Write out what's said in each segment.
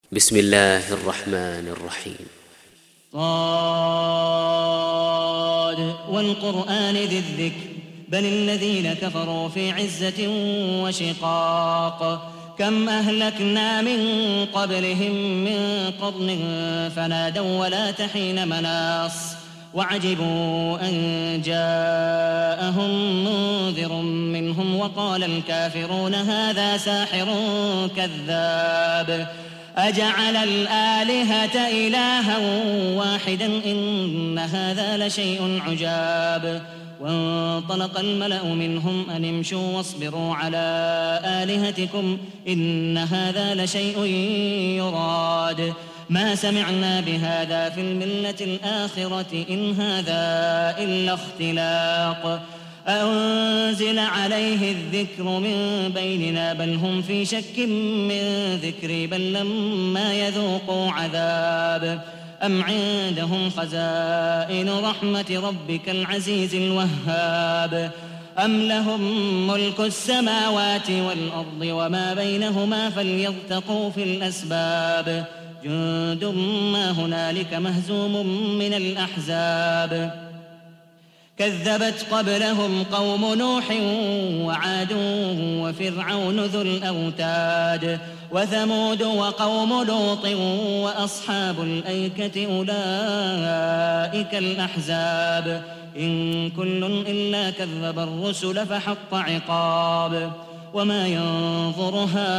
بسم الله الرحمن الرحيم. صاد والقرآن ذي الذكر بل الذين كفروا في عزة وشقاق كم أهلكنا من قبلهم من قرن فنادوا ولا حين مناص وعجبوا أن جاءهم منذر منهم وقال الكافرون هذا ساحر كذاب أجعل الآلهة إلها واحدا إن هذا لشيء عجاب وانطلق الملأ منهم أن امشوا واصبروا على آلهتكم إن هذا لشيء يراد ما سمعنا بهذا في الملة الآخرة إن هذا إلا اختلاق أنزل عليه الذكر من بيننا بل هم في شك من ذكري بل لما يذوقوا عذاب أم عندهم خزائن رحمة ربك العزيز الوهاب أم لهم ملك السماوات والأرض وما بينهما فليرتقوا في الأسباب جند ما هنالك مهزوم من الأحزاب كذبت قبلهم قوم نوح وعاد وفرعون ذو الأوتاد وثمود وقوم لوط وأصحاب الأيكة أولئك الأحزاب إن كل إلا كذب الرسل فحق عقاب وما ينظر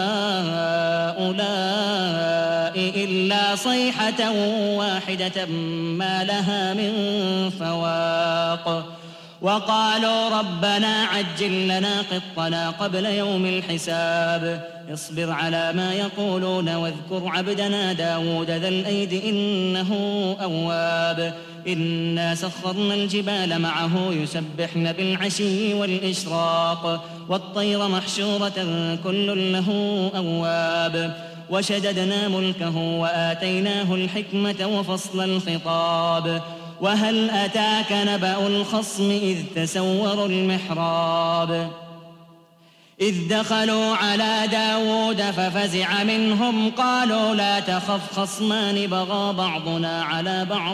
هؤلاء إلا صيحة واحدة ما لها من فواق وقالوا ربنا عجل لنا قطنا قبل يوم الحساب اصبر على ما يقولون واذكر عبدنا داود ذا الأيد إنه أواب إنا سخرنا الجبال معه يسبحن بالعشي والإشراق والطير محشورة كل له أواب وشددنا ملكه وآتيناه الحكمة وفصل الخطاب وهل أتاك نبأ الخصم إذ تسوروا المحراب إذ دخلوا على داود ففزع منهم قالوا لا تخف خصمان بغى بعضنا على بعض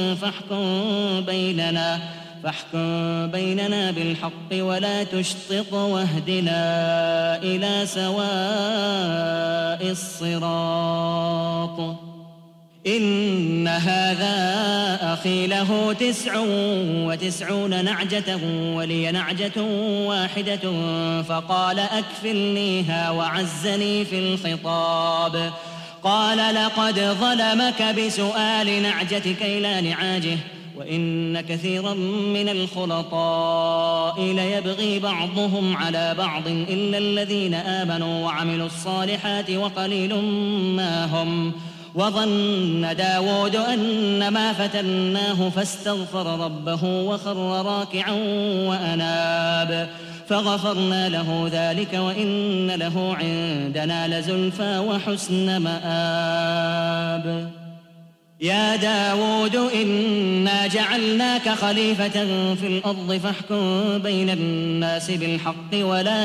فاحكم بيننا بالحق ولا تشطط واهدنا إلى سواء الصراط إن هذا أخي له 99 نعجة ولي نعجة واحدة فقال أكفلنيها وعزني في الخطاب قال لقد ظلمك بسؤال نعجتك إلى نعاجه وإن كثيرا من الخلطاء ليبغي بعضهم على بعض إلا الذين آمنوا وعملوا الصالحات وقليل ما هم وظن داود أنما فتناه فاستغفر ربه وخر راكعا وأناب فغفرنا له ذلك وإن له عندنا لزلفى وحسن مآب يا داود إنا جعلناك خليفة في الأرض فاحكم بين الناس بالحق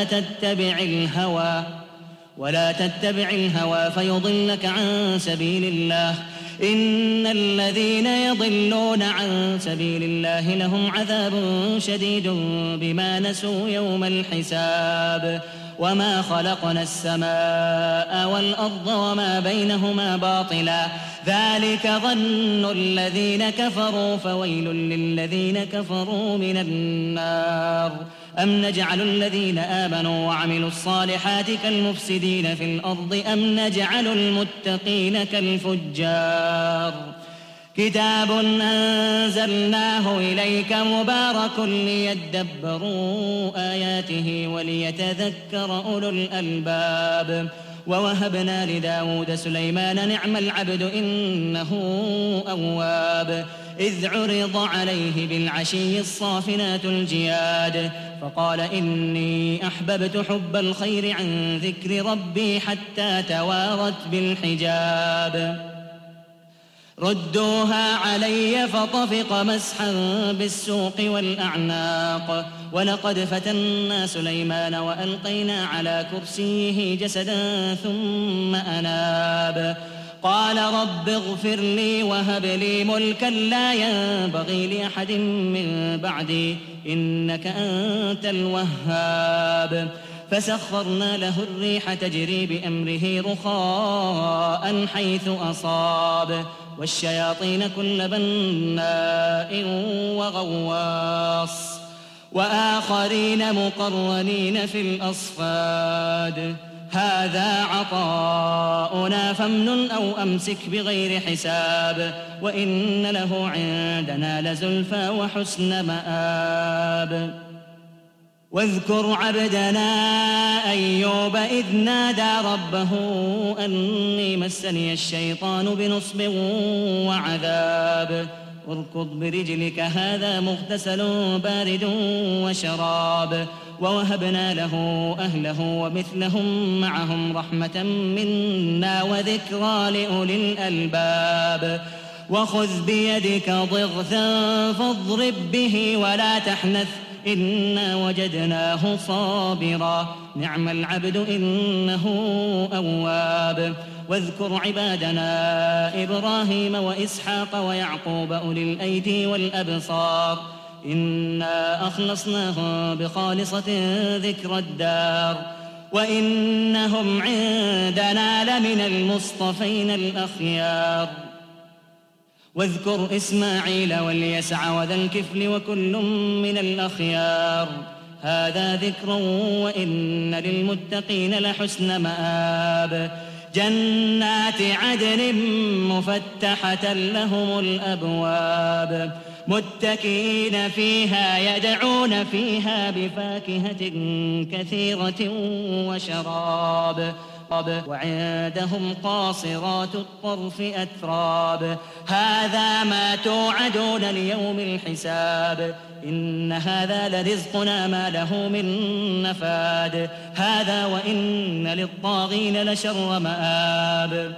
ولا تتبع الهوى فيضلك عن سبيل الله إن الذين يضلون عن سبيل الله لهم عذاب شديد بما نسوا يوم الحساب وما خلقنا السماء والأرض وما بينهما باطلا ذلك ظن الذين كفروا فويل للذين كفروا من النار أم نجعل الذين آمنوا وعملوا الصالحات كالمفسدين في الأرض أم نجعل المتقين كالفجار كتاب أنزلناه إليك مبارك ليدبروا آياته وليتذكر أولو الألباب ووهبنا لداود سليمان نعم العبد إنه أواب إذ عرض عليه بالعشي الصافنات الجياد فقال إني أحببت حب الخير عن ذكر ربي حتى توارت بالحجاب ردوها علي فطفق مسحا بالسوق والأعناق ولقد فتنا سليمان وألقينا على كرسيه جسدا ثم أناب قال رب اغفر لي وهب لي ملكا لا ينبغي لأحد من بعدي إنك أنت الوهاب فسخرنا له الريح تجري بأمره رخاء حيث أصاب والشياطين كل بناء وغواص وآخرين مقرنين في الأصفاد هذا عطاؤنا فامنن أو أمسك بغير حساب وإن له عندنا لزلفى وحسن مآب واذكر عبدنا أيوب إذ نادى ربه أني مسني الشيطان بنصب وعذاب اركض برجلك هذا مغتسل بارد وشراب ووهبنا له أهله ومثلهم معهم رحمة منا وذكرى لأولي الألباب وخذ بيدك ضغثا فاضرب به ولا تحنث إنا وجدناه صابرا نعم العبد إنه أواب واذكر عبادنا إبراهيم وإسحاق ويعقوب أولي الأيدي والأبصار إنا أخلصناهم بخالصة ذكر الدار وإنهم عندنا لمن المصطفين الأخيار واذكر إسماعيل واليسع وذا الكفل وكل من الأخيار هذا ذكر وإن للمتقين لحسن مآب جنات عدن مفتحة لهم الأبواب متكئين فيها يدعون فيها بفاكهة كثيرة وشراب وعندهم قاصرات الطرف أتراب هذا ما توعدون ليوم الحساب إن هذا لرزقنا ما له من نفاد هذا وإن للطاغين لشر مآب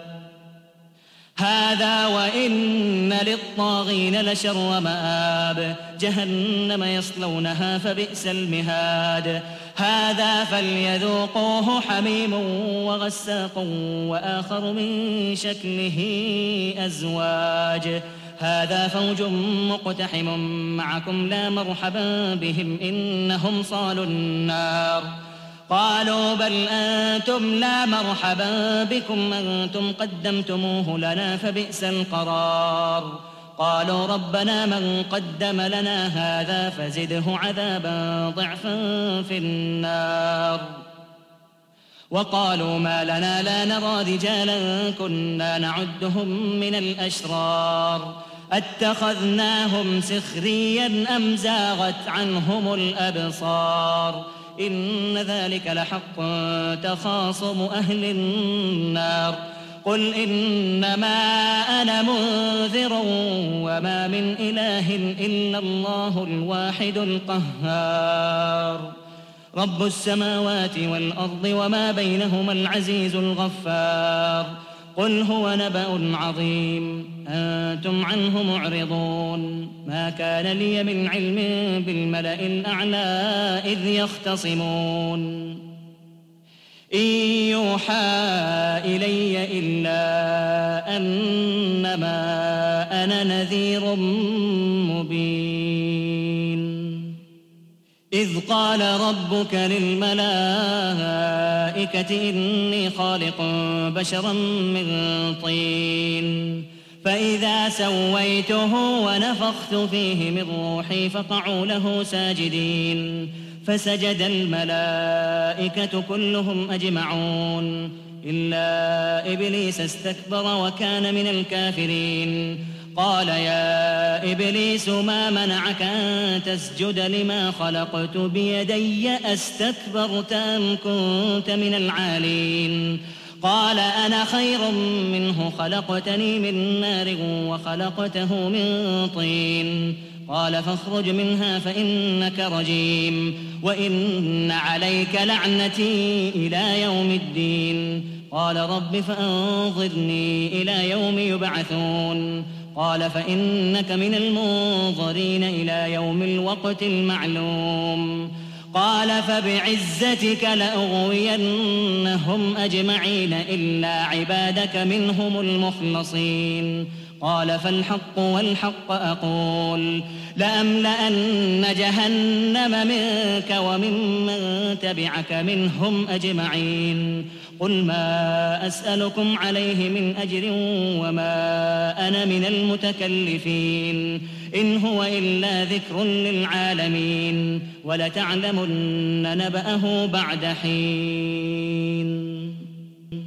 هذا وإن للطاغين لشر مآب جهنم يصلونها فبئس المهاد هذا فليذوقوه حميم وغساق وآخر من شكله أزواج هذا فوج مقتحم معكم لا مرحبا بهم إنهم صالوا النار قالوا بل أنتم لا مرحبا بكم أنتم قدمتموه لنا فبئس القرار قالوا ربنا من قدم لنا هذا فزده عذابا ضعفا في النار وقالوا ما لنا لا نرى رجالا كنا نعدهم من الأشرار اتخذناهم سخريا أم زاغت عنهم الأبصار إن ذلك لحق تخاصم أهل النار قل إنما أنا منذر وما من إله إلا الله الواحد القهار رب السماوات والأرض وما بينهما العزيز الغفار قل هو نبأ عظيم أنتم عنه معرضون ما كان لي من علم بالملأ الأعلى إذ يختصمون إن يوحى إلي إلا أنما أنا نذير مبين إذ قال ربك للملائكة إني خالق بشرا من طين فإذا سويته ونفخت فيه من روحي فقعوا له ساجدين فسجد الملائكة كلهم أجمعون إلا إبليس استكبر وكان من الكافرين قال يا إبليس ما منعك أن تسجد لما خلقت بيدي أستكبرت أم كنت من العالين قال أنا خير منه خلقتني من نار وخلقته من طين قال فاخرج منها فإنك رجيم وإن عليك لعنتي إلى يوم الدين قال رب فأنظرني إلى يوم يبعثون قال فإنك من المنظرين إلى يوم الوقت المعلوم قال فبعزتك لأغوينهم أجمعين إلا عبادك منهم المخلصين قال فالحق والحق أقول لأملأن جهنم منك وممن تبعك منهم أجمعين قل ما أسألكم عليه من أجر وما أنا من المتكلفين إن هو إلا ذكر للعالمين ولتعلمن نبأه بعد حين